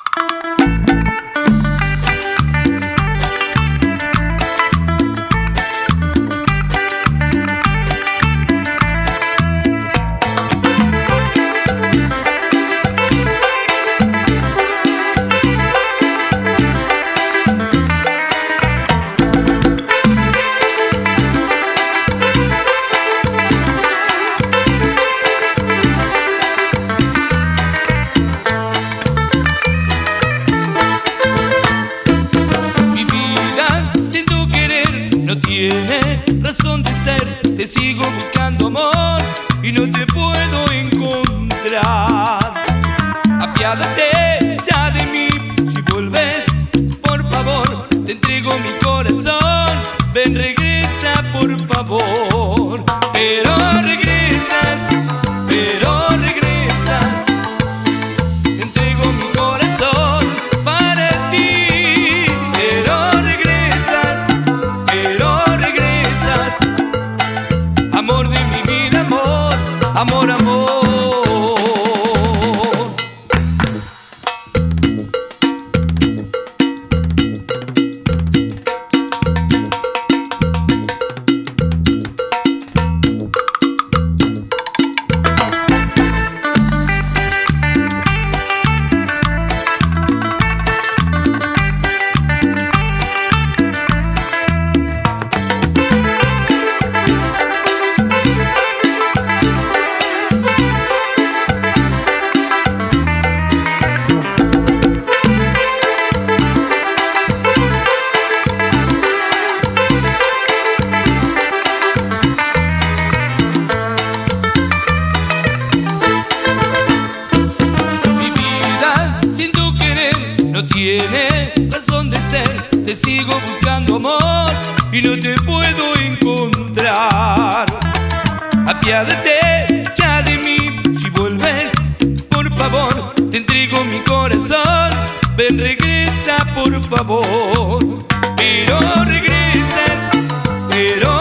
Tiene razón de ser, te sigo buscando amor y no te puedo encontrar. Apiádate ya de mí, si vuelves, por favor, te entrego mi corazón. Ven, regresa, por favor. Pero regresas, te entrego mi corazón para ti. Pero regresas, amor de mi vida, amor, amor, amor. Tiene razón de ser, te sigo buscando amor y no te puedo encontrar. Apiádate ya de mí, si vuelves, por favor, te entrego mi corazón. Ven, regresa, por favor. Pero regresas,